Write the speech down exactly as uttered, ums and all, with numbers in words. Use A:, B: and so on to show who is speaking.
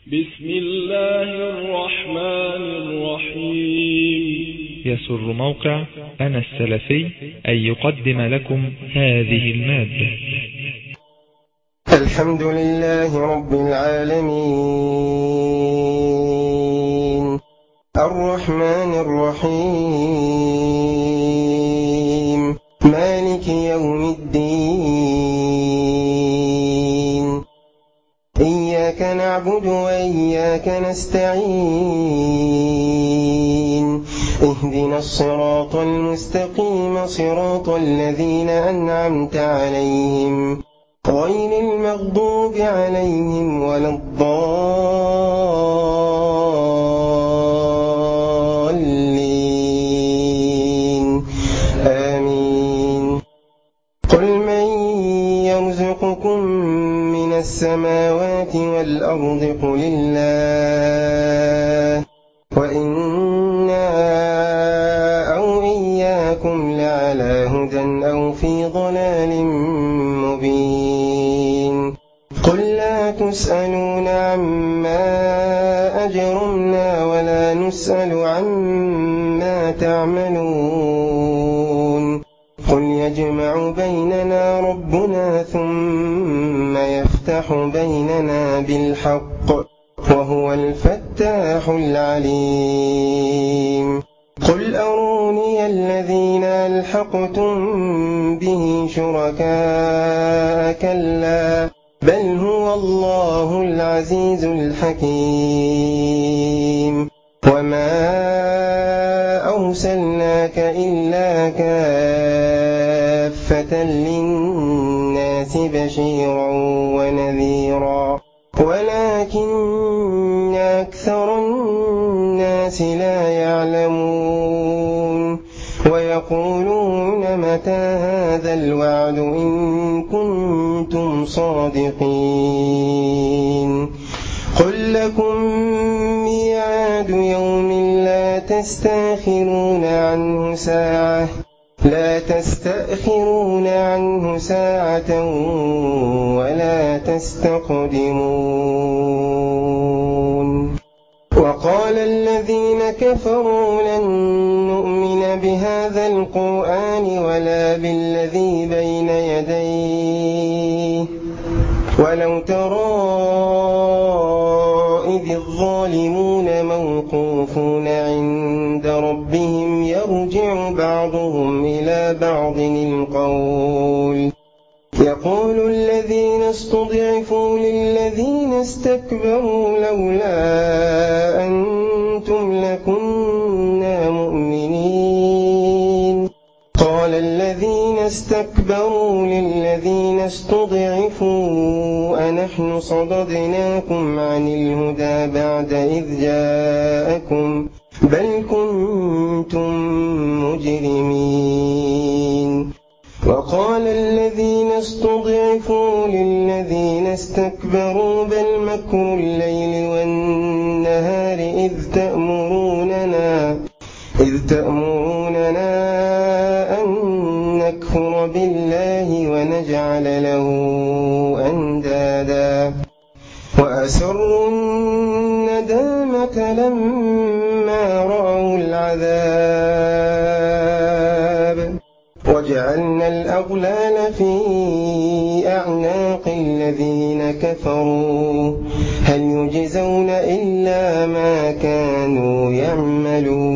A: بسم الله الرحمن الرحيم.
B: يسر موقع أنا السلفي أن يقدم لكم هذه المادة.
C: الحمد لله رب العالمين الرحمن الرحيم مالك يوم الدين إياك نعبد وإياك نستعين اهدنا الصراط المستقيم صراط الذين أنعمت عليهم غير المغضوب عليهم ولا الضالين آمين. قل من يرزقكم من السماوات والأرض قل الله وإنا أو إياكم لعلى هدى أو في ضلال مبين. قل لا تسألون عما أجرمنا ولا نسأل عما تعملون. قل يجمع بيننا ربنا ثم يفتح بيننا بالحق وهو الفتاح العليم. قل أروني الذين ألحقتم به شركاء كلا بل هو الله العزيز الحكيم. وما أرسلناك إلا كافة للناس بشيرا ونذيرا ولكن أكثر الناس لا يعلمون. ويقولون متى هذا الوعد إن كنتم صادقين. قل لكم ميعاد يوم لا تستأخرون عنه ساعة لا تستأخرون عنه ساعة ولا تستقدمون. وقال الذين كفروا لن نؤمن بهذا القرآن ولا بالذي بين يديه ولو ترى إذ الظالمون موقوفون عند ربهم يرجع بعضهم إلى بعض القول يقول الذين استضعفوا للذين استكبروا لولا أنتم لكنا مؤمنين. قال الذين استكبروا للذين استضعفوا أنحن صددناكم عن الهدى بعد إذ جاءكم بل كنتم مجرمين. وقال الذين استضعفوا للذين استكبروا بل مكر الليل والنهار إذ تأمروننا إذ تأمروننا أن نكفر بالله ونجعل له أندادا وأسروا الندامة لما رأوا العذاب وجعلنا الأغلال في أعناق الذين كفروا هل يجزون إلا ما كانوا يعملون.